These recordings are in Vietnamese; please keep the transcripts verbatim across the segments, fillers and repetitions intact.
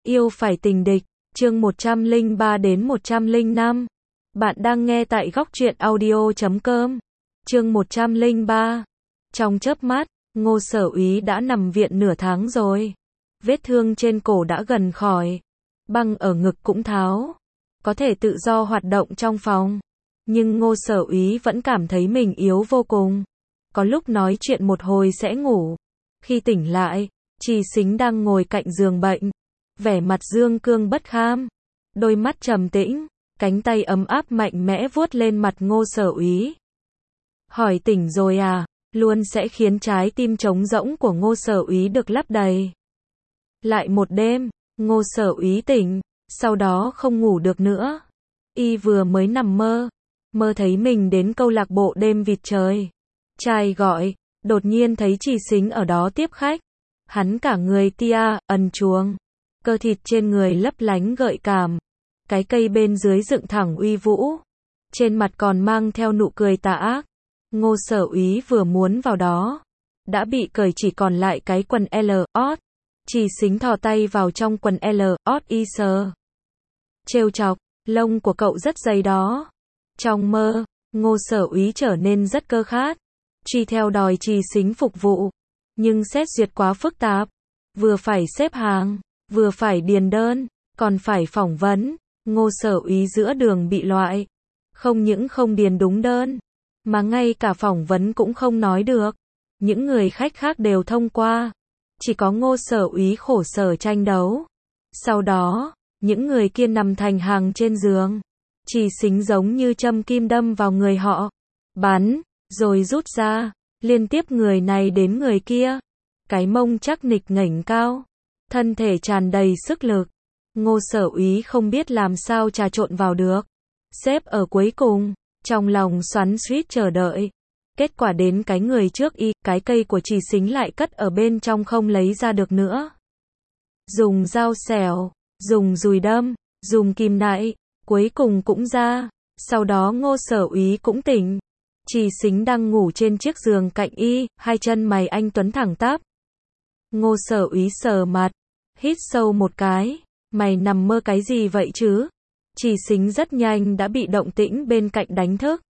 Yêu phải tình địch, chương một trăm lẻ ba đến một trăm lẻ năm. Bạn đang nghe tại góc truyện audio chấm com. Chương một trăm lẻ ba. Trong chớp mắt, Ngô Sở Úy đã nằm viện nửa tháng rồi. Vết thương trên cổ đã gần khỏi, băng ở ngực cũng tháo, có thể tự do hoạt động trong phòng. Nhưng Ngô Sở Úy vẫn cảm thấy mình yếu vô cùng. Có lúc nói chuyện một hồi sẽ ngủ. Khi tỉnh lại, Trì Sính đang ngồi cạnh giường bệnh, vẻ mặt dương cương bất kham, đôi mắt trầm tĩnh, cánh tay ấm áp mạnh mẽ vuốt lên mặt Ngô Sở Úy. Hỏi tỉnh rồi à, luôn sẽ khiến trái tim trống rỗng của Ngô Sở Úy được lấp đầy. Lại một đêm, Ngô Sở Úy tỉnh, sau đó không ngủ được nữa. Y vừa mới nằm mơ, mơ thấy mình đến câu lạc bộ đêm vịt trời. Trai gọi, đột nhiên thấy Trì Sính ở đó tiếp khách. Hắn cả người tia, ẩn chuồng, cơ thịt trên người lấp lánh gợi cảm, cái cây bên dưới dựng thẳng uy vũ, trên mặt còn mang theo nụ cười tà ác. Ngô Sở Úy vừa muốn vào đó, đã bị cởi chỉ còn lại cái quần L, ót. Trì Sính thò tay vào trong quần L, ót y sờ. Trêu chọc, lông của cậu rất dày đó. Trong mơ, Ngô Sở Úy trở nên rất cơ khát, truy theo đòi Trì Sính phục vụ. Nhưng xét duyệt quá phức tạp, vừa phải xếp hàng, vừa phải điền đơn, còn phải phỏng vấn. Ngô Sở Úy giữa đường bị loại, không những không điền đúng đơn, mà ngay cả phỏng vấn cũng không nói được. Những người khách khác đều thông qua, chỉ có Ngô Sở Úy khổ sở tranh đấu. Sau đó, những người kia nằm thành hàng trên giường, Trì Sính giống như châm kim đâm vào người họ, bắn, rồi rút ra, liên tiếp người này đến người kia. Cái mông chắc nịch ngẩng cao, thân thể tràn đầy sức lực. Ngô Sở Úy không biết làm sao trà trộn vào được, xếp ở cuối cùng, trong lòng xoắn xuýt chờ đợi. Kết quả đến cái người trước y, cái cây của Trì Sính lại cất ở bên trong không lấy ra được nữa. Dùng dao xẻo, dùng dùi đâm, dùng kìm nại, cuối cùng cũng ra. Sau đó Ngô Sở Úy cũng tỉnh. Trì Sính đang ngủ trên chiếc giường cạnh y, hai chân mày anh tuấn thẳng tắp. Ngô Sở Úy sờ mặt, hít sâu một cái, mày nằm mơ cái gì vậy chứ? Trì Sính rất nhanh đã bị động tĩnh bên cạnh đánh thức.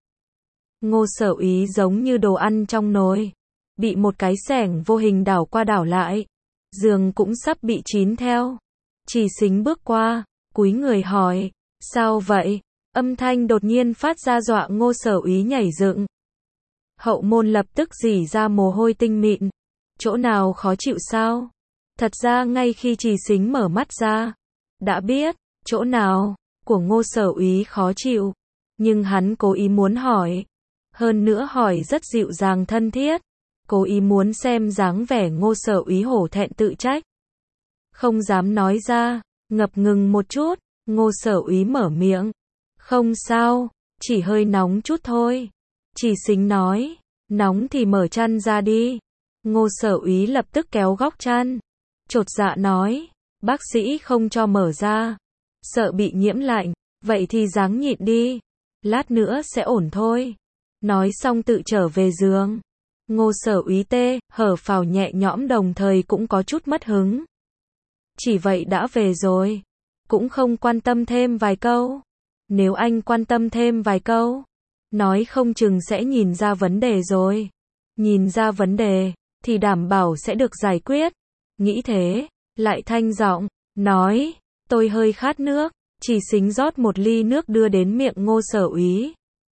Ngô Sở Úy giống như đồ ăn trong nồi, bị một cái xẻng vô hình đảo qua đảo lại, giường cũng sắp bị chín theo. Trì Sính bước qua, cúi người hỏi, sao vậy? Âm thanh đột nhiên phát ra dọa Ngô Sở Úy nhảy dựng. Hậu môn lập tức rỉ ra mồ hôi tinh mịn. Chỗ nào khó chịu sao? Thật ra ngay khi Trì Sính mở mắt ra, đã biết, chỗ nào của Ngô Sở Úy khó chịu. Nhưng hắn cố ý muốn hỏi. Hơn nữa hỏi rất dịu dàng thân thiết. Cố ý muốn xem dáng vẻ Ngô Sở Úy hổ thẹn tự trách. Không dám nói ra, ngập ngừng một chút, Ngô Sở Úy mở miệng. Không sao, chỉ hơi nóng chút thôi. Trì Sính nói, nóng thì mở chăn ra đi. Ngô Sở Úy lập tức kéo góc chăn, chột dạ nói, bác sĩ không cho mở ra, sợ bị nhiễm lạnh, vậy thì ráng nhịn đi, lát nữa sẽ ổn thôi. Nói xong tự trở về giường. Ngô Sở Úy tê, hở phào nhẹ nhõm đồng thời cũng có chút mất hứng. Chỉ vậy đã về rồi, cũng không quan tâm thêm vài câu. Nếu anh quan tâm thêm vài câu, nói không chừng sẽ nhìn ra vấn đề rồi. Nhìn ra vấn đề, thì đảm bảo sẽ được giải quyết. Nghĩ thế, lại thanh giọng, nói, tôi hơi khát nước. Trì Sính rót một ly nước đưa đến miệng Ngô Sở Úy.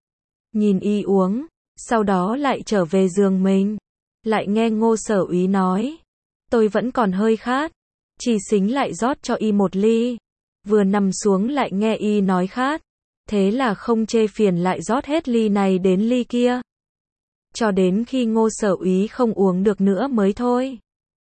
Nhìn y uống, sau đó lại trở về giường mình. Lại nghe Ngô Sở Úy nói, tôi vẫn còn hơi khát. Trì Sính lại rót cho y một ly. Vừa nằm xuống lại nghe y nói khát. Thế là không chê phiền lại rót hết ly này đến ly kia. Cho đến khi Ngô Sở Úy không uống được nữa mới thôi.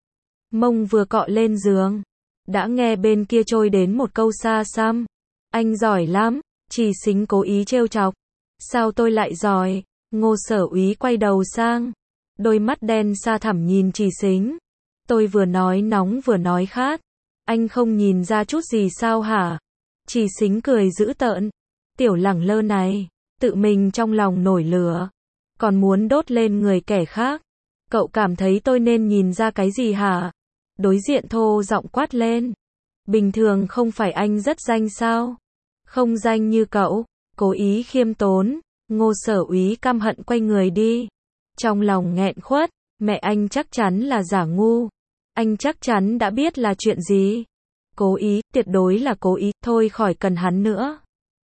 Mông vừa cọ lên giường, đã nghe bên kia trôi đến một câu xa xăm. Anh giỏi lắm. Trì Sính cố ý trêu chọc. Sao tôi lại giỏi? Ngô Sở Úy quay đầu sang, đôi mắt đen xa thẳm nhìn Trì Sính. Tôi vừa nói nóng vừa nói khát. Anh không nhìn ra chút gì sao hả? Trì Sính cười dữ tợn. Tiểu lẳng lơ này, tự mình trong lòng nổi lửa, còn muốn đốt lên người kẻ khác. Cậu cảm thấy tôi nên nhìn ra cái gì hả? Đối diện thô giọng quát lên. Bình thường không phải anh rất danh sao? Không danh như cậu. Cố ý khiêm tốn. Ngô Sở Úy căm hận quay người đi. Trong lòng nghẹn khuất, mẹ anh chắc chắn là giả ngu. Anh chắc chắn đã biết là chuyện gì. Cố ý, tuyệt đối là cố ý, thôi khỏi cần hắn nữa.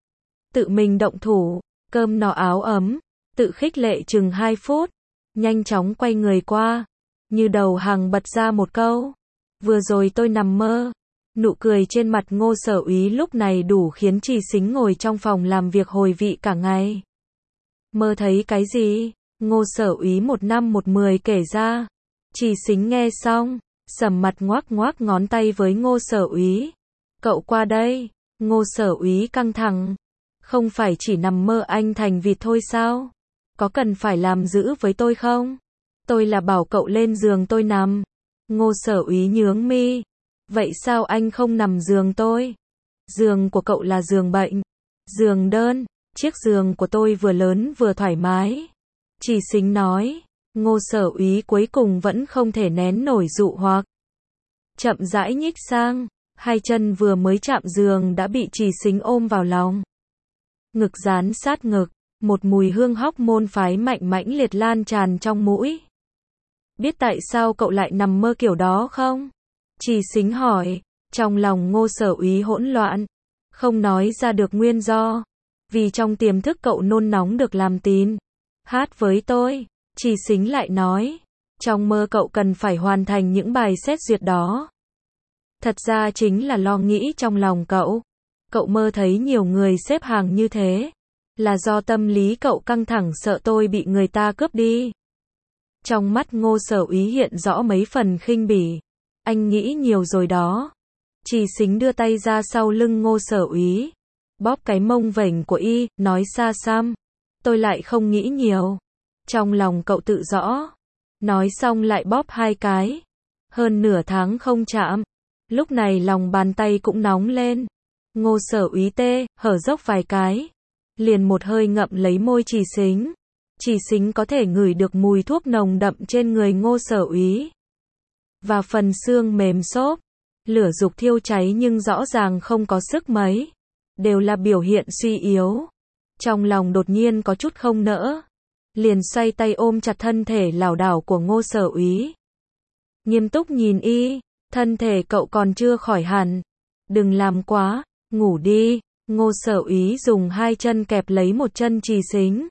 Tự mình động thủ, cơm no áo ấm, tự khích lệ chừng hai phút, nhanh chóng quay người qua, như đầu hàng bật ra một câu. Vừa rồi tôi nằm mơ. Nụ cười trên mặt Ngô Sở Úy lúc này đủ khiến Trì Xính ngồi trong phòng làm việc hồi vị cả ngày. Mơ thấy cái gì? Ngô Sở Úy một năm một mười kể ra. Trì Xính nghe xong, sầm mặt ngoác ngoác ngón tay với Ngô Sở Úy. Cậu qua đây. Ngô Sở Úy căng thẳng. Không phải chỉ nằm mơ anh thành vịt thôi sao? Có cần phải làm dữ với tôi không? Tôi là bảo cậu lên giường tôi nằm. Ngô Sở Úy nhướng mi. Vậy sao anh không nằm giường tôi? Giường của cậu là giường bệnh. Giường đơn. Chiếc giường của tôi vừa lớn vừa thoải mái. Trì Xính nói. Ngô Sở Úy cuối cùng vẫn không thể nén nổi dụ hoặc. Chậm rãi nhích sang. Hai chân vừa mới chạm giường đã bị Trì Xính ôm vào lòng. Ngực dán sát ngực. Một mùi hương hóc môn phái mạnh mãnh liệt lan tràn trong mũi. Biết tại sao cậu lại nằm mơ kiểu đó không? Trì Xính hỏi. Trong lòng Ngô Sở Úy hỗn loạn. Không nói ra được nguyên do. Vì trong tiềm thức cậu nôn nóng được làm tin. Hát với tôi. Trì Xính lại nói. Trong mơ cậu cần phải hoàn thành những bài xét duyệt đó. Thật ra chính là lo nghĩ trong lòng cậu. Cậu mơ thấy nhiều người xếp hàng như thế. Là do tâm lý cậu căng thẳng sợ tôi bị người ta cướp đi. Trong mắt Ngô Sở Úy hiện rõ mấy phần khinh bỉ. Anh nghĩ nhiều rồi đó. Trì Xính đưa tay ra sau lưng Ngô Sở Úy. Bóp cái mông vểnh của y, nói xa xăm. Tôi lại không nghĩ nhiều. Trong lòng cậu tự rõ. Nói xong lại bóp hai cái. Hơn nửa tháng không chạm. Lúc này lòng bàn tay cũng nóng lên. Ngô Sở Úy tê, hở dốc vài cái. Liền một hơi ngậm lấy môi Trì Xính. Trì Xính có thể ngửi được mùi thuốc nồng đậm trên người Ngô Sở Úy. Và phần xương mềm xốp. Lửa dục thiêu cháy nhưng rõ ràng không có sức mấy. Đều là biểu hiện suy yếu. Trong lòng đột nhiên có chút không nỡ. Liền xoay tay ôm chặt thân thể lảo đảo của Ngô Sở Úy. Nghiêm túc nhìn y. Thân thể cậu còn chưa khỏi hẳn. Đừng làm quá. Ngủ đi. Ngô Sở Úy dùng hai chân kẹp lấy một chân Trì Xính.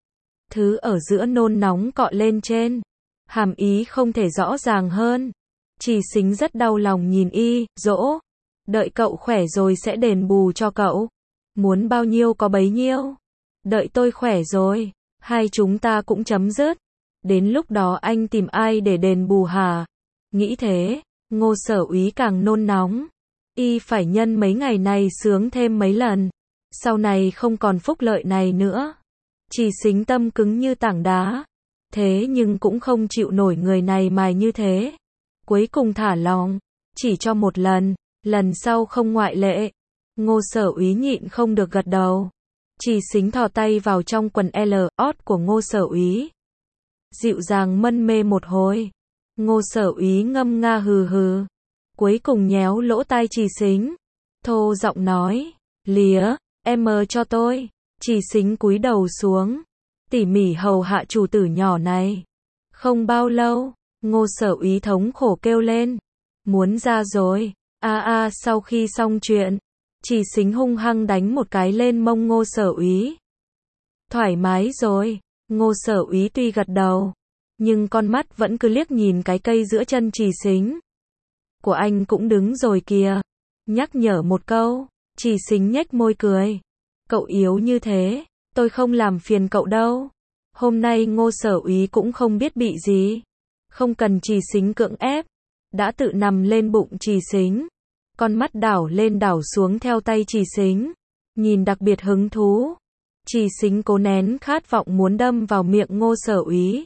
Thứ ở giữa nôn nóng cọ lên trên. Hàm ý không thể rõ ràng hơn. Trì Xính rất đau lòng nhìn y, dỗ. Đợi cậu khỏe rồi sẽ đền bù cho cậu. Muốn bao nhiêu có bấy nhiêu. Đợi tôi khỏe rồi, hai chúng ta cũng chấm dứt. Đến lúc đó anh tìm ai để đền bù hả? Nghĩ thế, Ngô Sở Úy càng nôn nóng. Y phải nhân mấy ngày này sướng thêm mấy lần. Sau này không còn phúc lợi này nữa. Trì Xính tâm cứng như tảng đá. Thế nhưng cũng không chịu nổi người này mài như thế. Cuối cùng thả lòng. Chỉ cho một lần. Lần sau không ngoại lệ. Ngô Sở Úy nhịn không được gật đầu. Trì Xính thò tay vào trong quần L, ót của Ngô Sở Úy. Dịu dàng mân mê một hồi. Ngô Sở Úy ngâm nga hừ hừ. Cuối cùng nhéo lỗ tai Trì Xính. Thô giọng nói. Lía, em mơ cho tôi. Trì Xính cúi đầu xuống. Tỉ mỉ hầu hạ chủ tử nhỏ này. Không bao lâu, Ngô Sở Úy thống khổ kêu lên. Muốn ra rồi. A a sau khi xong chuyện. Trì Xính hung hăng đánh một cái lên mông Ngô Sở Úy. Thoải mái rồi. Ngô Sở Úy tuy gật đầu. Nhưng con mắt vẫn cứ liếc nhìn cái cây giữa chân Trì Xính. Của anh cũng đứng rồi kìa. Nhắc nhở một câu. Trì Xính nhếch môi cười. Cậu yếu như thế. Tôi không làm phiền cậu đâu. Hôm nay Ngô Sở Úy cũng không biết bị gì. Không cần Trì Xính cưỡng ép. Đã tự nằm lên bụng Trì Xính. Con mắt đảo lên đảo xuống theo tay Trì Xính. Nhìn đặc biệt hứng thú. Trì Xính cố nén khát vọng muốn đâm vào miệng Ngô Sở Úy.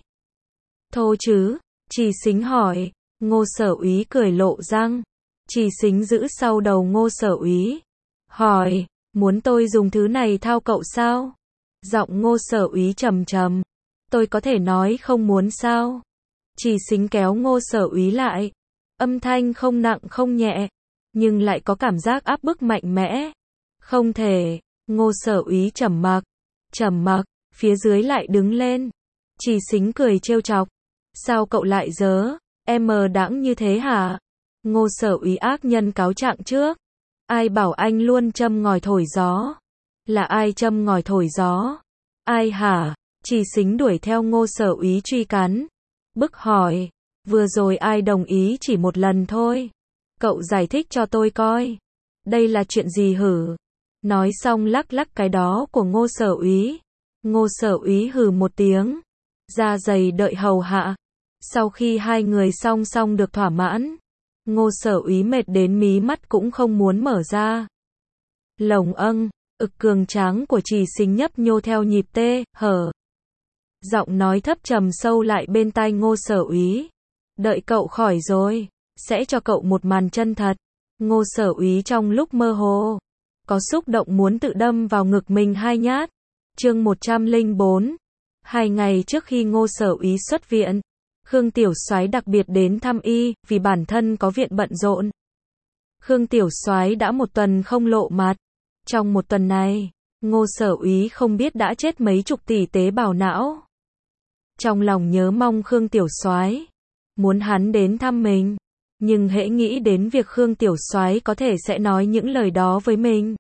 Thô chứ? Trì Xính hỏi. Ngô Sở Úy cười lộ răng. Trì Xính giữ sau đầu Ngô Sở Úy. Hỏi. Muốn tôi dùng thứ này thao cậu sao? Giọng Ngô Sở Úy trầm trầm. Tôi có thể nói không muốn sao? Trì Xính kéo Ngô Sở Úy lại. Âm thanh không nặng không nhẹ. nhưng lại có cảm giác áp bức mạnh mẽ. Không thể. Ngô Sở Úy trầm mặc. Trầm mặc, phía dưới lại đứng lên. Trì Xính cười trêu chọc. Sao cậu lại dớ, em mờ đãng như thế hả? Ngô Sở Úy ác nhân cáo trạng trước. Ai bảo anh luôn châm ngòi thổi gió? Là ai châm ngòi thổi gió? Ai hả? Trì Xính đuổi theo Ngô Sở Úy truy cắn. Bức hỏi, vừa rồi ai đồng ý chỉ một lần thôi. Cậu giải thích cho tôi coi. Đây là chuyện gì hử? Nói xong lắc lắc cái đó của Ngô Sở Úy. Ngô Sở Úy hừ một tiếng. Da dày đợi hầu hạ. Sau khi hai người song song được thỏa mãn, Ngô Sở Úy mệt đến mí mắt cũng không muốn mở ra. Lồng âng, ực cường tráng của Trì Xính nhấp nhô theo nhịp tê, hở. Giọng nói thấp trầm sâu lại bên tai Ngô Sở Úy. Đợi cậu khỏi rồi, sẽ cho cậu một màn chân thật. Ngô Sở Úy trong lúc mơ hồ, có xúc động muốn tự đâm vào ngực mình hai nhát. Chương một trăm lẻ bốn. Hai ngày trước khi Ngô Sở Úy xuất viện, Khương Tiểu Soái đặc biệt đến thăm y, vì bản thân có viện bận rộn. Khương Tiểu Soái đã một tuần không lộ mặt. Trong một tuần này, Ngô Sở Úy không biết đã chết mấy chục tỷ tế bào não. Trong lòng nhớ mong Khương Tiểu Soái, muốn hắn đến thăm mình, nhưng hễ nghĩ đến việc Khương Tiểu Soái có thể sẽ nói những lời đó với mình,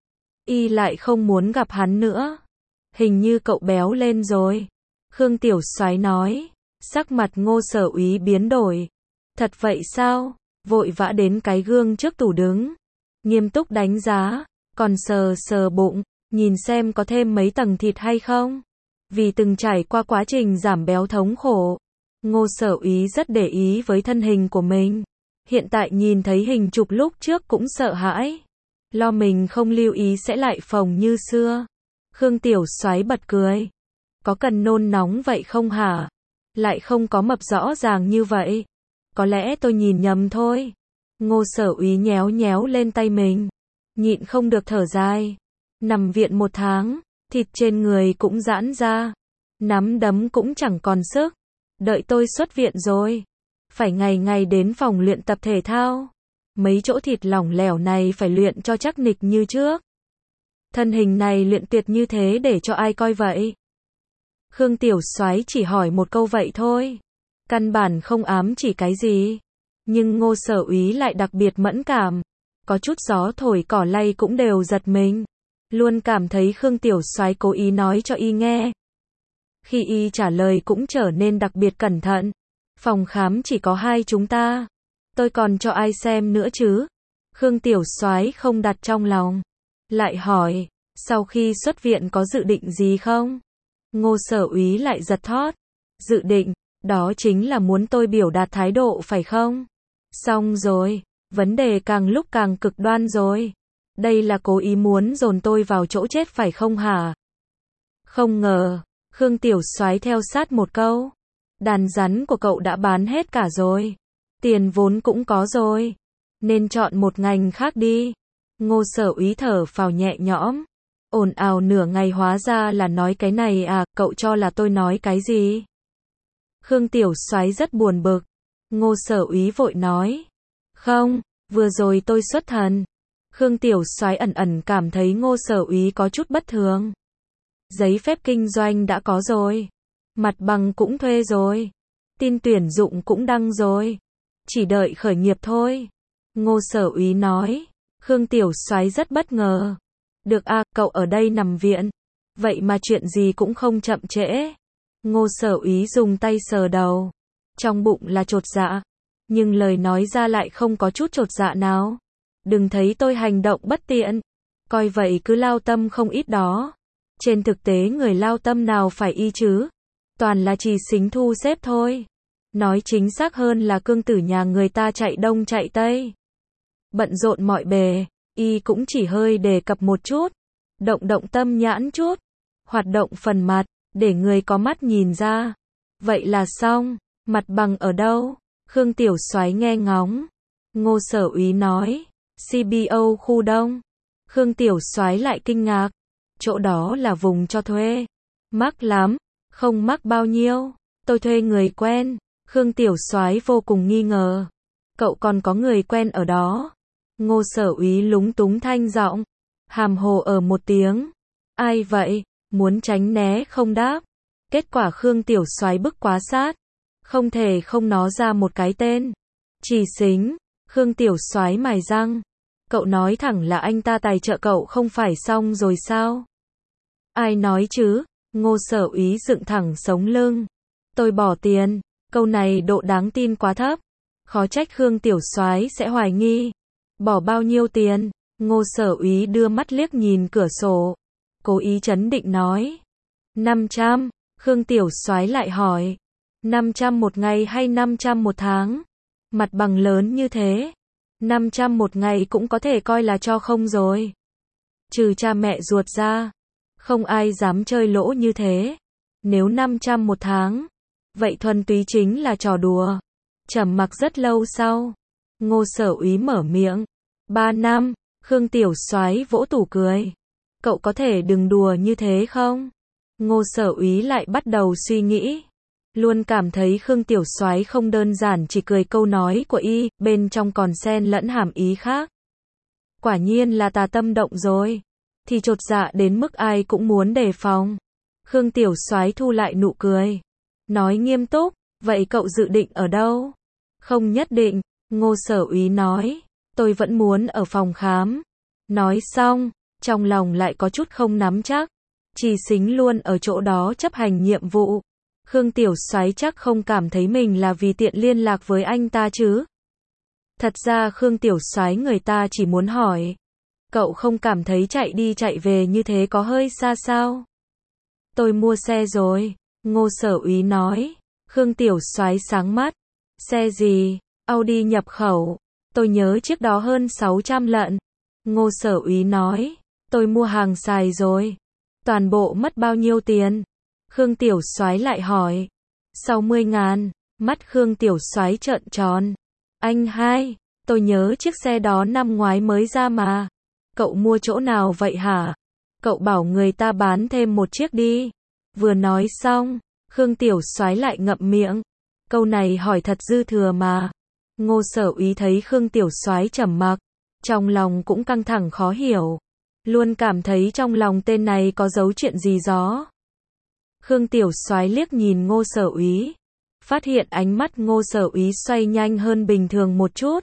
y lại không muốn gặp hắn nữa. Hình như cậu béo lên rồi, Khương Tiểu Soái nói. Sắc mặt Ngô Sở Úy biến đổi. Thật vậy sao? Vội vã đến cái gương trước tủ đứng, nghiêm túc đánh giá, còn sờ sờ bụng, nhìn xem có thêm mấy tầng thịt hay không. Vì từng trải qua quá trình giảm béo thống khổ, Ngô Sở Úy rất để ý với thân hình của mình. Hiện tại nhìn thấy hình chụp lúc trước cũng sợ hãi, lo mình không lưu ý sẽ lại phồng như xưa. Khương Tiểu Soái bật cười. Có cần nôn nóng vậy không hả? Lại không có mập rõ ràng như vậy. Có lẽ tôi nhìn nhầm thôi. Ngô Sở Úy nhéo nhéo lên tay mình, nhịn không được thở dài. Nằm viện một tháng, thịt trên người cũng giãn ra, nắm đấm cũng chẳng còn sức. Đợi tôi xuất viện rồi, phải ngày ngày đến phòng luyện tập thể thao. Mấy chỗ thịt lỏng lẻo này phải luyện cho chắc nịch như trước. Thân hình này luyện tuyệt như thế để cho ai coi vậy? Khương Tiểu Soái chỉ hỏi một câu vậy thôi, căn bản không ám chỉ cái gì. Nhưng Ngô Sở Úy lại đặc biệt mẫn cảm, có chút gió thổi cỏ lay cũng đều giật mình, luôn cảm thấy Khương Tiểu Soái cố ý nói cho y nghe. Khi y trả lời cũng trở nên đặc biệt cẩn thận. Phòng khám chỉ có hai chúng ta, tôi còn cho ai xem nữa chứ? Khương Tiểu Soái không đặt trong lòng, lại hỏi, sau khi xuất viện có dự định gì không? Ngô Sở Úy lại giật thót. Dự định, đó chính là muốn tôi biểu đạt thái độ phải không? Xong rồi, vấn đề càng lúc càng cực đoan rồi. Đây là cố ý muốn dồn tôi vào chỗ chết phải không hả? Không ngờ, Khương Tiểu Soái theo sát một câu. Đàn rắn của cậu đã bán hết cả rồi. Tiền vốn cũng có rồi. Nên chọn một ngành khác đi. Ngô Sở Úy thở phào nhẹ nhõm. Ồn ào nửa ngày hóa ra là nói cái này à, cậu cho là tôi nói cái gì? Khương Tiểu Soái rất buồn bực. Ngô Sở Úy vội nói. Không, vừa rồi tôi xuất thần. Khương Tiểu Soái ẩn ẩn cảm thấy Ngô Sở Úy có chút bất thường. Giấy phép kinh doanh đã có rồi. Mặt bằng cũng thuê rồi. Tin tuyển dụng cũng đăng rồi. Chỉ đợi khởi nghiệp thôi. Ngô Sở Úy nói. Khương Tiểu Soái rất bất ngờ. Được à, cậu ở đây nằm viện. Vậy mà chuyện gì cũng không chậm trễ. Ngô Sở Úy dùng tay sờ đầu. Trong bụng là chột dạ. Nhưng lời nói ra lại không có chút chột dạ nào. Đừng thấy tôi hành động bất tiện. Coi vậy cứ lao tâm không ít đó. Trên thực tế người lao tâm nào phải y chứ. Toàn là Trì Xính thu xếp thôi. Nói chính xác hơn là cương tử nhà người ta chạy đông chạy tây. Bận rộn mọi bề. Y cũng chỉ hơi đề cập một chút. Động động tâm nhãn chút. Hoạt động phần mặt. Để người có mắt nhìn ra. Vậy là xong. Mặt bằng ở đâu? Khương Tiểu Soái nghe ngóng. Ngô Sở Úy nói. xê bê ô khu Đông. Khương Tiểu Soái lại kinh ngạc. Chỗ đó là vùng cho thuê. Mắc lắm. Không mắc bao nhiêu. Tôi thuê người quen. Khương Tiểu Soái vô cùng nghi ngờ. Cậu còn có người quen ở đó? Ngô Sở Úy lúng túng thanh giọng, hàm hồ ở một tiếng. Ai vậy? Muốn tránh né không đáp. Kết quả Khương Tiểu Soái bức quá sát, không thể không nói ra một cái tên. Trì Xính. Khương Tiểu Soái mài răng. Cậu nói thẳng là anh ta tài trợ cậu không phải xong rồi sao? Ai nói chứ? Ngô Sở Úy dựng thẳng sống lưng. Tôi bỏ tiền. Câu này độ đáng tin quá thấp. Khó trách Khương Tiểu Soái sẽ hoài nghi. Bỏ bao nhiêu tiền? Ngô Sở Úy đưa mắt liếc nhìn cửa sổ, cố ý trấn định nói. năm trăm. Khương Tiểu Soái lại hỏi. năm trăm một ngày hay năm trăm một tháng? Mặt bằng lớn như thế. năm trăm một ngày cũng có thể coi là cho không rồi. Trừ cha mẹ ruột ra, không ai dám chơi lỗ như thế. Nếu năm trăm một tháng, vậy thuần túy chính là trò đùa. Trầm mặc rất lâu sau, Ngô Sở Úy mở miệng. ba năm. Khương Tiểu Soái vỗ tủ cười. Cậu có thể đừng đùa như thế không? Ngô Sở Úy lại bắt đầu suy nghĩ. Luôn cảm thấy Khương Tiểu Soái không đơn giản chỉ cười câu nói của y, bên trong còn xen lẫn hàm ý khác. Quả nhiên là tà tâm động rồi. Thì chột dạ đến mức ai cũng muốn đề phòng. Khương Tiểu Soái thu lại nụ cười. Nói nghiêm túc, vậy cậu dự định ở đâu? Không nhất định, Ngô Sở Úy nói. Tôi vẫn muốn ở phòng khám. Nói xong, trong lòng lại có chút không nắm chắc. Trì Xính luôn ở chỗ đó chấp hành nhiệm vụ. Khương Tiểu Soái chắc không cảm thấy mình là vì tiện liên lạc với anh ta chứ. Thật ra Khương Tiểu Soái người ta chỉ muốn hỏi. Cậu không cảm thấy chạy đi chạy về như thế có hơi xa sao? Tôi mua xe rồi, Ngô Sở Úy nói. Khương Tiểu Soái sáng mắt. Xe gì? Audi nhập khẩu. Tôi nhớ chiếc đó hơn sáu trăm lận. Ngô Sở Úy nói. Tôi mua hàng xài rồi. Toàn bộ mất bao nhiêu tiền? Khương Tiểu Soái lại hỏi. sáu mươi ngàn. Mắt Khương Tiểu Soái trợn tròn. Anh hai, tôi nhớ chiếc xe đó năm ngoái mới ra mà. Cậu mua chỗ nào vậy hả? Cậu bảo người ta bán thêm một chiếc đi. Vừa nói xong, Khương Tiểu Soái lại ngậm miệng. Câu này hỏi thật dư thừa mà. Ngô Sở Úy thấy Khương Tiểu Soái trầm mặc, trong lòng cũng căng thẳng khó hiểu. Luôn cảm thấy trong lòng tên này có giấu chuyện gì gió. Khương Tiểu Soái liếc nhìn Ngô Sở Úy, phát hiện ánh mắt Ngô Sở Úy xoay nhanh hơn bình thường một chút.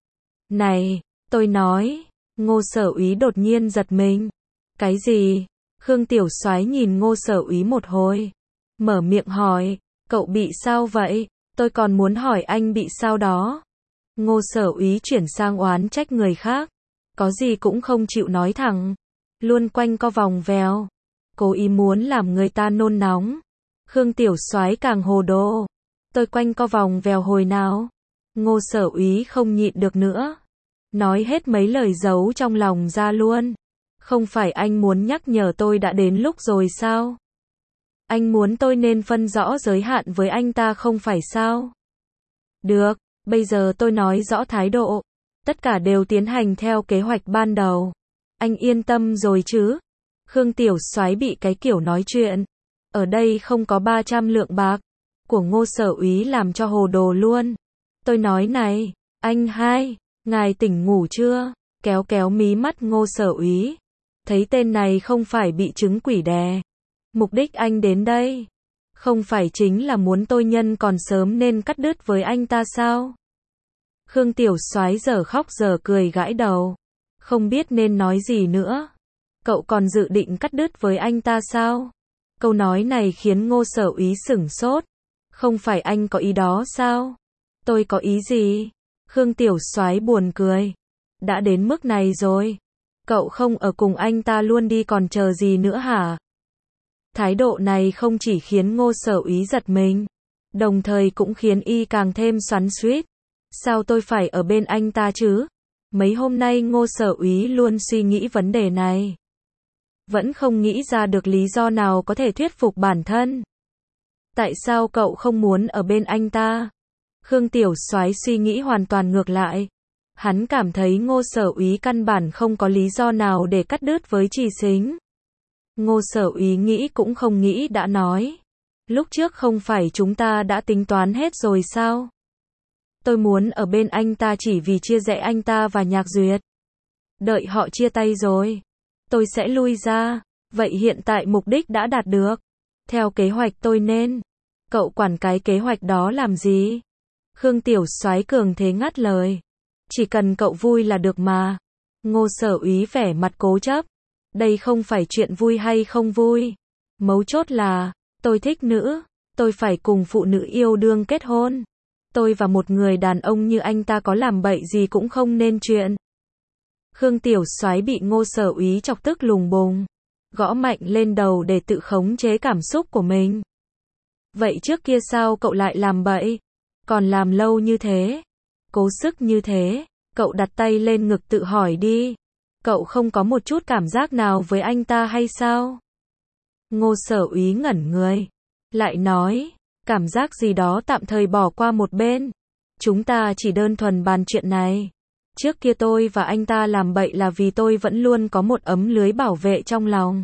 Này, tôi nói. Ngô Sở Úy đột nhiên giật mình. Cái gì? Khương Tiểu Soái nhìn Ngô Sở Úy một hồi, mở miệng hỏi, cậu bị sao vậy? Tôi còn muốn hỏi anh bị sao đó. Ngô Sở Úy chuyển sang oán trách người khác, có gì cũng không chịu nói thẳng, luôn quanh co vòng vèo, cố ý muốn làm người ta nôn nóng. Khương Tiểu Soái càng hồ đồ. Tôi quanh co vòng vèo hồi nào? Ngô Sở Úy không nhịn được nữa, nói hết mấy lời giấu trong lòng ra luôn. Không phải anh muốn nhắc nhở tôi đã đến lúc rồi sao? Anh muốn tôi nên phân rõ giới hạn với anh ta không phải sao? Được, bây giờ tôi nói rõ thái độ. Tất cả đều tiến hành theo kế hoạch ban đầu. Anh yên tâm rồi chứ? Khương Tiểu Soái bị cái kiểu nói chuyện ở đây không có ba trăm lượng bạc của Ngô Sở Úy làm cho hồ đồ luôn. Tôi nói này, anh hai, ngài tỉnh ngủ chưa? Kéo kéo mí mắt Ngô Sở Úy, thấy tên này không phải bị chứng quỷ đè. Mục đích anh đến đây không phải chính là muốn tôi nhân còn sớm nên cắt đứt với anh ta sao? Khương Tiểu Soái giờ khóc giờ cười gãi đầu, không biết nên nói gì nữa. Cậu còn dự định cắt đứt với anh ta sao? Câu nói này khiến Ngô Sở Úy sửng sốt. Không phải anh có ý đó sao? Tôi có ý gì? Khương Tiểu Soái buồn cười. Đã đến mức này rồi, cậu không ở cùng anh ta luôn đi còn chờ gì nữa hả? Thái độ này không chỉ khiến Ngô Sở Úy giật mình, đồng thời cũng khiến y càng thêm xoắn xuýt. Sao tôi phải ở bên anh ta chứ? Mấy hôm nay Ngô Sở Úy luôn suy nghĩ vấn đề này, vẫn không nghĩ ra được lý do nào có thể thuyết phục bản thân. Tại sao cậu không muốn ở bên anh ta? Khương Tiểu Soái suy nghĩ hoàn toàn ngược lại. Hắn cảm thấy Ngô Sở Úy căn bản không có lý do nào để cắt đứt với Trì Xính. Ngô Sở Úy nghĩ cũng không nghĩ đã nói. Lúc trước không phải chúng ta đã tính toán hết rồi sao? Tôi muốn ở bên anh ta chỉ vì chia rẽ anh ta và Nhạc Duyệt. Đợi họ chia tay rồi, tôi sẽ lui ra. Vậy hiện tại mục đích đã đạt được. Theo kế hoạch tôi nên. Cậu quản cái kế hoạch đó làm gì? Khương Tiểu Soái cường thế ngắt lời. Chỉ cần cậu vui là được mà. Ngô Sở Úy vẻ mặt cố chấp. Đây không phải chuyện vui hay không vui. Mấu chốt là, tôi thích nữ. Tôi phải cùng phụ nữ yêu đương kết hôn. Tôi và một người đàn ông như anh ta có làm bậy gì cũng không nên chuyện. Khương Tiểu Soái bị Ngô Sở Úy chọc tức lùng bùng. Gõ mạnh lên đầu để tự khống chế cảm xúc của mình. Vậy trước kia sao cậu lại làm bậy? Còn làm lâu như thế? Cố sức như thế? Cậu đặt tay lên ngực tự hỏi đi. Cậu không có một chút cảm giác nào với anh ta hay sao? Ngô Sở Úy ngẩn người. Lại nói, cảm giác gì đó tạm thời bỏ qua một bên. Chúng ta chỉ đơn thuần bàn chuyện này. Trước kia tôi và anh ta làm bậy là vì tôi vẫn luôn có một ấm lưới bảo vệ trong lòng.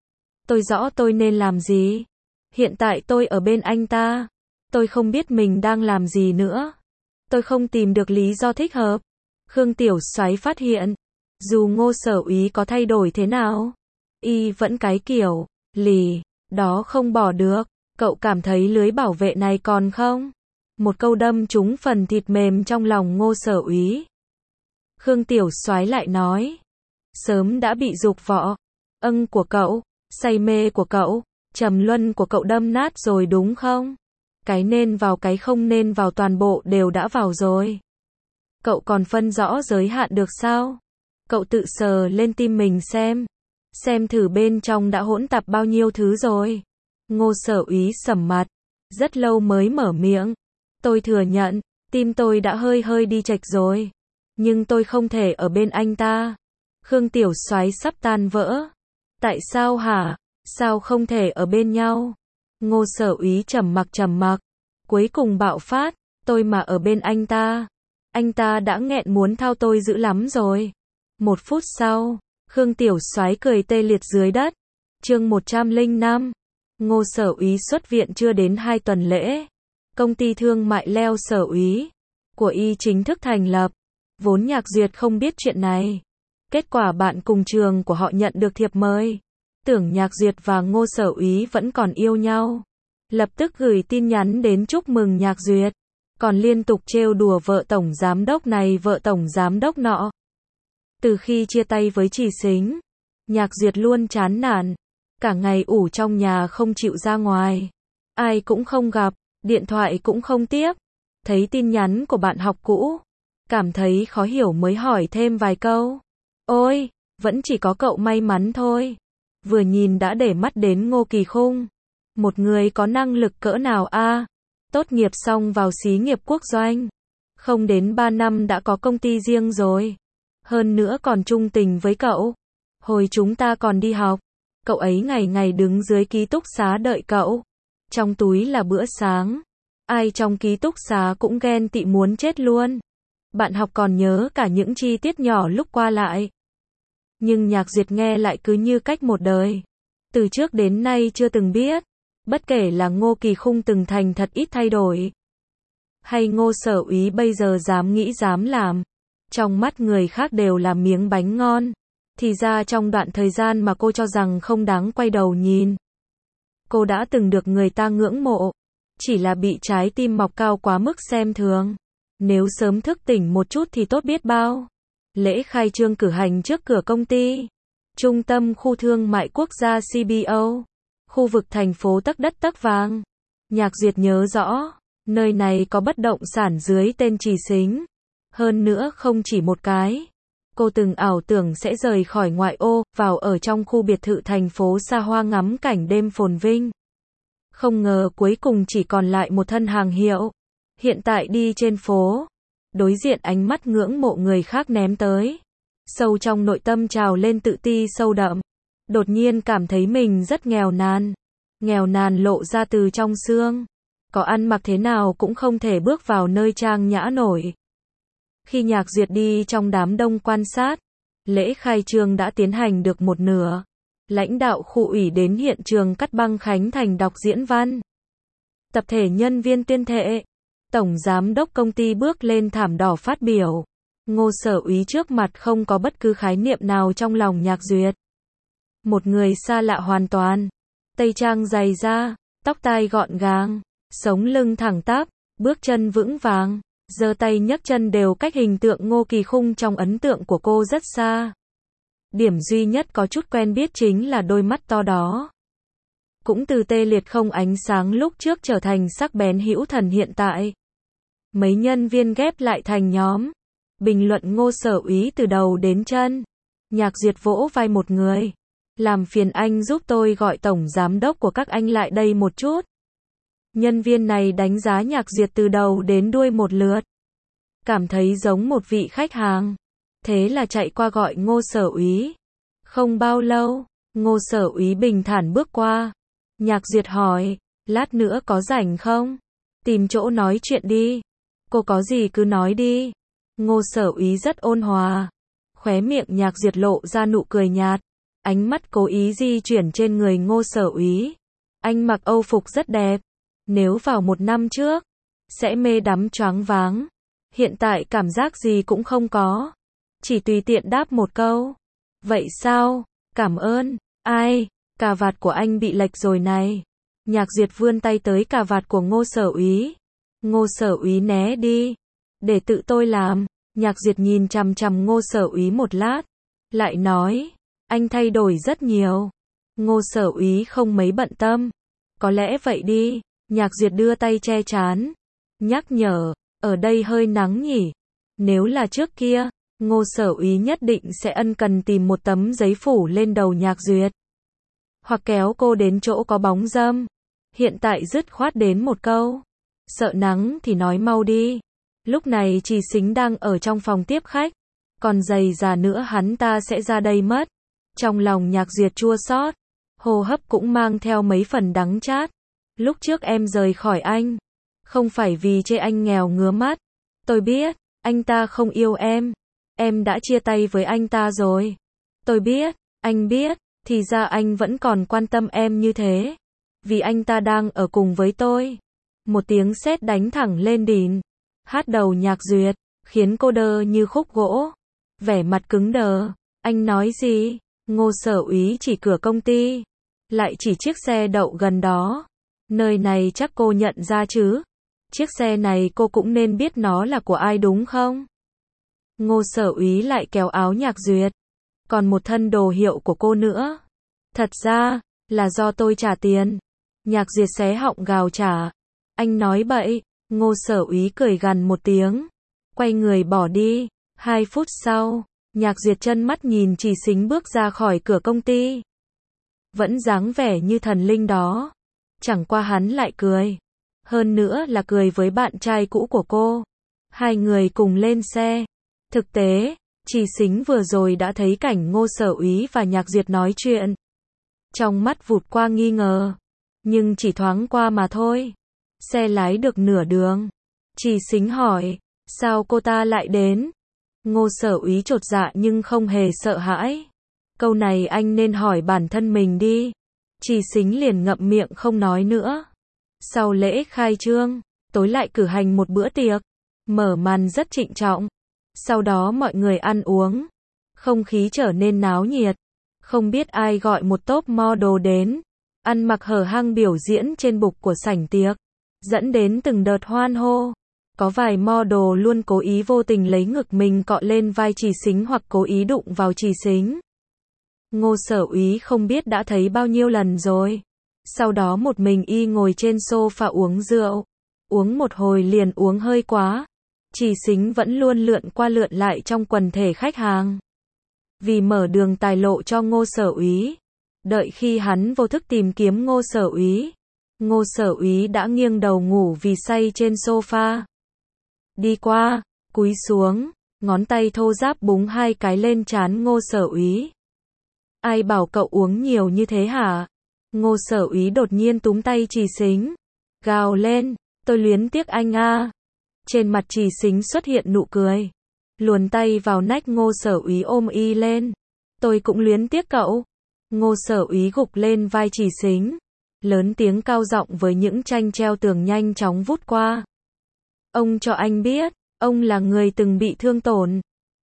Tôi rõ tôi nên làm gì. Hiện tại tôi ở bên anh ta. Tôi không biết mình đang làm gì nữa. Tôi không tìm được lý do thích hợp. Khương Tiểu Soái phát hiện, dù Ngô Sở Úy có thay đổi thế nào, y vẫn cái kiểu lì đó không bỏ được. Cậu cảm thấy lưới bảo vệ này còn không? Một câu đâm trúng phần thịt mềm trong lòng Ngô Sở Úy. Khương Tiểu Soái lại nói, sớm đã bị dục vọng, âng của cậu, say mê của cậu, trầm luân của cậu đâm nát rồi đúng không? Cái nên vào cái không nên vào toàn bộ đều đã vào rồi. Cậu còn phân rõ giới hạn được sao? Cậu tự sờ lên tim mình xem. Xem thử bên trong đã hỗn tạp bao nhiêu thứ rồi. Ngô Sở Úy sầm mặt. Rất lâu mới mở miệng. Tôi thừa nhận, tim tôi đã hơi hơi đi chệch rồi. Nhưng tôi không thể ở bên anh ta. Khương Tiểu Soái sắp tan vỡ. Tại sao hả? Sao không thể ở bên nhau? Ngô Sở Úy trầm mặc trầm mặc. Cuối cùng bạo phát. Tôi mà ở bên anh ta. Anh ta đã nghẹn muốn thao tôi dữ lắm rồi. Một phút sau, Khương Tiểu Soái cười tê liệt dưới đất. Chương một trăm lẻ năm. Ngô Sở Úy xuất viện chưa đến hai tuần lễ. Công ty thương mại Leo Sở Úy của y chính thức thành lập. Vốn Nhạc Duyệt không biết chuyện này. Kết quả bạn cùng trường của họ nhận được thiệp mời. Tưởng Nhạc Duyệt và Ngô Sở Úy vẫn còn yêu nhau. Lập tức gửi tin nhắn đến chúc mừng Nhạc Duyệt. Còn liên tục trêu đùa vợ tổng giám đốc này vợ tổng giám đốc nọ. Từ khi chia tay với Trì Xính, Nhạc Duyệt luôn chán nản. Cả ngày ủ trong nhà không chịu ra ngoài. Ai cũng không gặp, điện thoại cũng không tiếp. Thấy tin nhắn của bạn học cũ, cảm thấy khó hiểu mới hỏi thêm vài câu. Ôi, vẫn chỉ có cậu may mắn thôi. Vừa nhìn đã để mắt đến Ngô Kỳ Khung. Một người có năng lực cỡ nào a? À? Tốt nghiệp xong vào xí nghiệp quốc doanh. Không đến ba năm đã có công ty riêng rồi. Hơn nữa còn chung tình với cậu. Hồi chúng ta còn đi học, cậu ấy ngày ngày đứng dưới ký túc xá đợi cậu. Trong túi là bữa sáng. Ai trong ký túc xá cũng ghen tị muốn chết luôn. Bạn học còn nhớ cả những chi tiết nhỏ lúc qua lại. Nhưng Nhạc Duyệt nghe lại cứ như cách một đời. Từ trước đến nay chưa từng biết. Bất kể là Ngô Kỳ Khung từng thành thật ít thay đổi. Hay Ngô Sở Úy bây giờ dám nghĩ dám làm. Trong mắt người khác đều là miếng bánh ngon. Thì ra trong đoạn thời gian mà cô cho rằng không đáng quay đầu nhìn. Cô đã từng được người ta ngưỡng mộ. Chỉ là bị trái tim mọc cao quá mức xem thường. Nếu sớm thức tỉnh một chút thì tốt biết bao. Lễ khai trương cử hành trước cửa công ty. Trung tâm khu thương mại quốc gia xê bê ô. Khu vực thành phố tấc đất tấc vàng. Nhạc Duyệt nhớ rõ. Nơi này có bất động sản dưới tên Trì Xính. Hơn nữa không chỉ một cái. Cô từng ảo tưởng sẽ rời khỏi ngoại ô, vào ở trong khu biệt thự thành phố xa hoa ngắm cảnh đêm phồn vinh. Không ngờ cuối cùng chỉ còn lại một thân hàng hiệu. Hiện tại đi trên phố, đối diện ánh mắt ngưỡng mộ người khác ném tới. Sâu trong nội tâm trào lên tự ti sâu đậm. Đột nhiên cảm thấy mình rất nghèo nàn. Nghèo nàn lộ ra từ trong xương. Có ăn mặc thế nào cũng không thể bước vào nơi trang nhã nổi. Khi Nhạc Duyệt đi trong đám đông quan sát, lễ khai trương đã tiến hành được một nửa. Lãnh đạo khu ủy đến hiện trường cắt băng khánh thành đọc diễn văn. Tập thể nhân viên tuyên thệ. Tổng giám đốc công ty bước lên thảm đỏ phát biểu. Ngô Sở Úy trước mặt không có bất cứ khái niệm nào trong lòng Nhạc Duyệt. Một người xa lạ hoàn toàn. Tây trang dày da, tóc tai gọn gàng, sống lưng thẳng tắp, bước chân vững vàng, giơ tay nhấc chân đều cách hình tượng Ngô Kỳ Khung trong ấn tượng của cô rất xa. Điểm duy nhất có chút quen biết chính là đôi mắt to đó. Cũng từ tê liệt không ánh sáng lúc trước trở thành sắc bén hữu thần hiện tại. Mấy nhân viên ghép lại thành nhóm. Bình luận Ngô Sở Úy từ đầu đến chân. Nhạc Duyệt vỗ vai một người. Làm phiền anh giúp tôi gọi tổng giám đốc của các anh lại đây một chút. Nhân viên này đánh giá Nhạc Duyệt từ đầu đến đuôi một lượt. Cảm thấy giống một vị khách hàng. Thế là chạy qua gọi Ngô Sở Úy. Không bao lâu, Ngô Sở Úy bình thản bước qua. Nhạc Duyệt hỏi, lát nữa có rảnh không? Tìm chỗ nói chuyện đi. Cô có gì cứ nói đi. Ngô Sở Úy rất ôn hòa. Khóe miệng Nhạc Duyệt lộ ra nụ cười nhạt. Ánh mắt cố ý di chuyển trên người Ngô Sở Úy. Anh mặc Âu phục rất đẹp. Nếu vào một năm trước, sẽ mê đắm choáng váng. Hiện tại cảm giác gì cũng không có. Chỉ tùy tiện đáp một câu. Vậy sao? Cảm ơn. Ai? Cà vạt của anh bị lệch rồi này. Nhạc Duyệt vươn tay tới cà vạt của Ngô Sở Úy. Ngô Sở Úy né đi. Để tự tôi làm. Nhạc Duyệt nhìn chằm chằm Ngô Sở Úy một lát. Lại nói. Anh thay đổi rất nhiều. Ngô Sở Úy không mấy bận tâm. Có lẽ vậy đi. Nhạc Duyệt đưa tay che trán. Nhắc nhở. Ở đây hơi nắng nhỉ. Nếu là trước kia, Ngô Sở Úy nhất định sẽ ân cần tìm một tấm giấy phủ lên đầu Nhạc Duyệt. Hoặc kéo cô đến chỗ có bóng râm. Hiện tại dứt khoát đến một câu. Sợ nắng thì nói mau đi. Lúc này Trì Xính đang ở trong phòng tiếp khách. Còn dày già nữa hắn ta sẽ ra đây mất. Trong lòng Nhạc Duyệt chua xót. Hô hấp cũng mang theo mấy phần đắng chát. Lúc trước em rời khỏi anh. Không phải vì chê anh nghèo ngứa mắt. Tôi biết, anh ta không yêu em. Em đã chia tay với anh ta rồi. Tôi biết, anh biết, thì ra anh vẫn còn quan tâm em như thế. Vì anh ta đang ở cùng với tôi. Một tiếng sét đánh thẳng lên đỉnh. Hát đầu Nhạc Duyệt, khiến cô đơ như khúc gỗ. Vẻ mặt cứng đờ. Anh nói gì? Ngô Sở Úy chỉ cửa công ty. Lại chỉ chiếc xe đậu gần đó. Nơi này chắc cô nhận ra chứ. Chiếc xe này cô cũng nên biết nó là của ai đúng không? Ngô Sở Úy lại kéo áo Nhạc Duyệt. Còn một thân đồ hiệu của cô nữa. Thật ra, là do tôi trả tiền. Nhạc Duyệt xé họng gào trả. Anh nói bậy. Ngô Sở Úy cười gằn một tiếng. Quay người bỏ đi. Hai phút sau, Nhạc Duyệt chân mắt nhìn Trì Xính bước ra khỏi cửa công ty. Vẫn dáng vẻ như thần linh đó. Chẳng qua hắn lại cười. Hơn nữa là cười với bạn trai cũ của cô. Hai người cùng lên xe. Thực tế, Trì Xính vừa rồi đã thấy cảnh Ngô Sở Úy và Nhạc Duyệt nói chuyện. Trong mắt vụt qua nghi ngờ. Nhưng chỉ thoáng qua mà thôi. Xe lái được nửa đường. Trì Xính hỏi, sao cô ta lại đến? Ngô Sở Úy chột dạ nhưng không hề sợ hãi. Câu này anh nên hỏi bản thân mình đi. Trì Xính liền ngậm miệng không nói nữa. Sau lễ khai trương, tối lại cử hành một bữa tiệc. Mở màn rất trịnh trọng. Sau đó mọi người ăn uống. Không khí trở nên náo nhiệt. Không biết ai gọi một top model đến. Ăn mặc hở hang biểu diễn trên bục của sảnh tiệc. Dẫn đến từng đợt hoan hô. Có vài model luôn cố ý vô tình lấy ngực mình cọ lên vai Trì Xính hoặc cố ý đụng vào Trì Xính. Ngô Sở Úy không biết đã thấy bao nhiêu lần rồi. Sau đó một mình y ngồi trên sofa uống rượu. Uống một hồi liền uống hơi quá. Trì Xính vẫn luôn lượn qua lượn lại trong quần thể khách hàng. Vì mở đường tài lộ cho Ngô Sở Úy. Đợi khi hắn vô thức tìm kiếm Ngô Sở Úy. Ngô Sở Úy đã nghiêng đầu ngủ vì say trên sofa. Đi qua, cúi xuống, ngón tay thô ráp búng hai cái lên trán Ngô Sở Úy. Ai bảo cậu uống nhiều như thế hả? Ngô Sở Úy đột nhiên túm tay Trì Xính. Gào lên, tôi luyến tiếc anh a. Trên mặt Trì Xính xuất hiện nụ cười. Luồn tay vào nách Ngô Sở Úy ôm y lên. Tôi cũng luyến tiếc cậu. Ngô Sở Úy gục lên vai Trì Xính. Lớn tiếng cao giọng với những tranh treo tường nhanh chóng vút qua. Ông cho anh biết, ông là người từng bị thương tổn.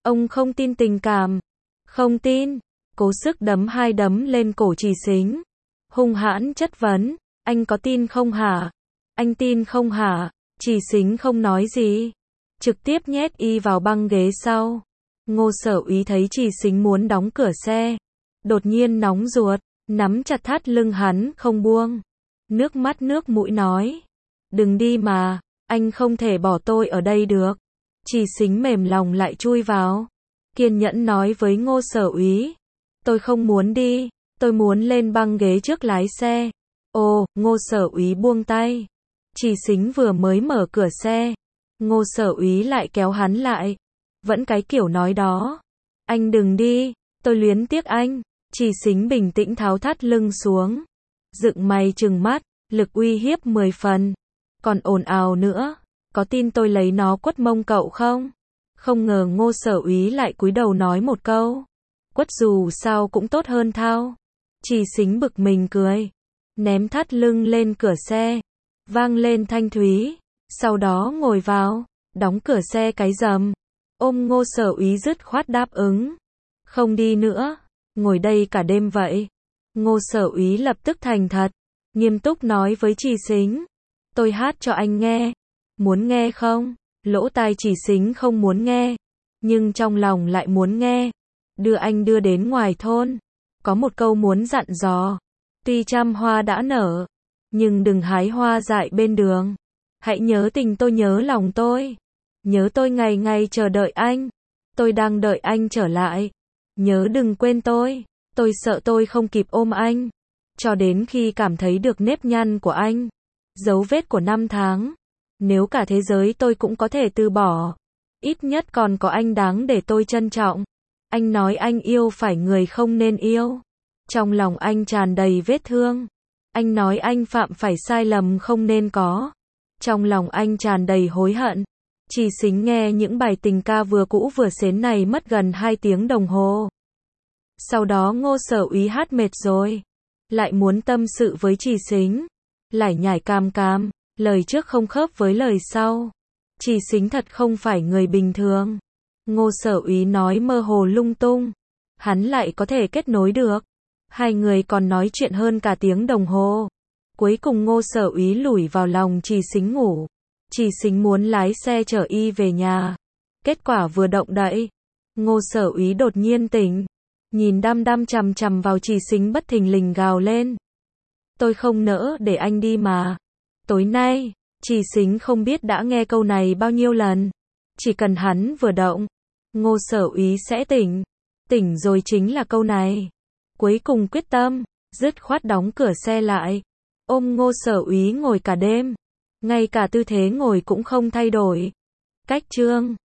Ông không tin tình cảm. Không tin. Cố sức đấm hai đấm lên cổ Trì Xính. Hung hãn chất vấn, anh có tin không hả? Anh tin không hả? Trì Xính không nói gì. Trực tiếp nhét y vào băng ghế sau. Ngô Sở Úy thấy Trì Xính muốn đóng cửa xe. Đột nhiên nóng ruột, nắm chặt thắt lưng hắn không buông. Nước mắt nước mũi nói. Đừng đi mà, anh không thể bỏ tôi ở đây được. Trì Xính mềm lòng lại chui vào. Kiên nhẫn nói với Ngô Sở Úy. Tôi không muốn đi, tôi muốn lên băng ghế trước lái xe. Ồ, Ngô Sở Úy buông tay. Trì Xính vừa mới mở cửa xe. Ngô Sở Úy lại kéo hắn lại. Vẫn cái kiểu nói đó. Anh đừng đi, tôi luyến tiếc anh. Trì Xính bình tĩnh tháo thắt lưng xuống. Dựng mày trừng mắt, lực uy hiếp mười phần. Còn ồn ào nữa, có tin tôi lấy nó quất mông cậu không? Không ngờ Ngô Sở Úy lại cúi đầu nói một câu. Quất dù sao cũng tốt hơn thao. Trì Xính bực mình cười. Ném thắt lưng lên cửa xe. Vang lên thanh thúy. Sau đó ngồi vào. Đóng cửa xe cái rầm. Ôm Ngô Sở Úy dứt khoát đáp ứng. Không đi nữa. Ngồi đây cả đêm vậy. Ngô Sở Úy lập tức thành thật. Nghiêm túc nói với Trì Xính. Tôi hát cho anh nghe. Muốn nghe không? Lỗ tai Trì Xính không muốn nghe. Nhưng trong lòng lại muốn nghe. Đưa anh đưa đến ngoài thôn. Có một câu muốn dặn dò. Tuy trăm hoa đã nở. Nhưng đừng hái hoa dại bên đường. Hãy nhớ tình tôi, nhớ lòng tôi. Nhớ tôi ngày ngày chờ đợi anh. Tôi đang đợi anh trở lại. Nhớ đừng quên tôi. Tôi sợ tôi không kịp ôm anh. Cho đến khi cảm thấy được nếp nhăn của anh. Dấu vết của năm tháng. Nếu cả thế giới tôi cũng có thể từ bỏ. Ít nhất còn có anh đáng để tôi trân trọng. Anh nói anh yêu phải người không nên yêu. Trong lòng anh tràn đầy vết thương. Anh nói anh phạm phải sai lầm không nên có. Trong lòng anh tràn đầy hối hận. Trì Xính nghe những bài tình ca vừa cũ vừa xến này mất gần hai tiếng đồng hồ. Sau đó Ngô Sở Úy hát mệt rồi. Lại muốn tâm sự với Trì Xính. Lải nhải càm càm. Lời trước không khớp với lời sau. Trì Xính thật không phải người bình thường. Ngô Sở Úy nói mơ hồ lung tung. Hắn lại có thể kết nối được. Hai người còn nói chuyện hơn cả tiếng đồng hồ. Cuối cùng Ngô Sở Úy lủi vào lòng Trì Xính ngủ. Trì Xính muốn lái xe chở y về nhà. Kết quả vừa động đậy. Ngô Sở Úy đột nhiên tỉnh. Nhìn đăm đăm chằm chằm vào Trì Xính bất thình lình gào lên. Tôi không nỡ để anh đi mà. Tối nay, Trì Xính không biết đã nghe câu này bao nhiêu lần. Chỉ cần hắn vừa động, Ngô Sở Úy sẽ tỉnh. Tỉnh rồi chính là câu này. Cuối cùng quyết tâm, dứt khoát đóng cửa xe lại. Ôm Ngô Sở Úy ngồi cả đêm. Ngay cả tư thế ngồi cũng không thay đổi. Cách chương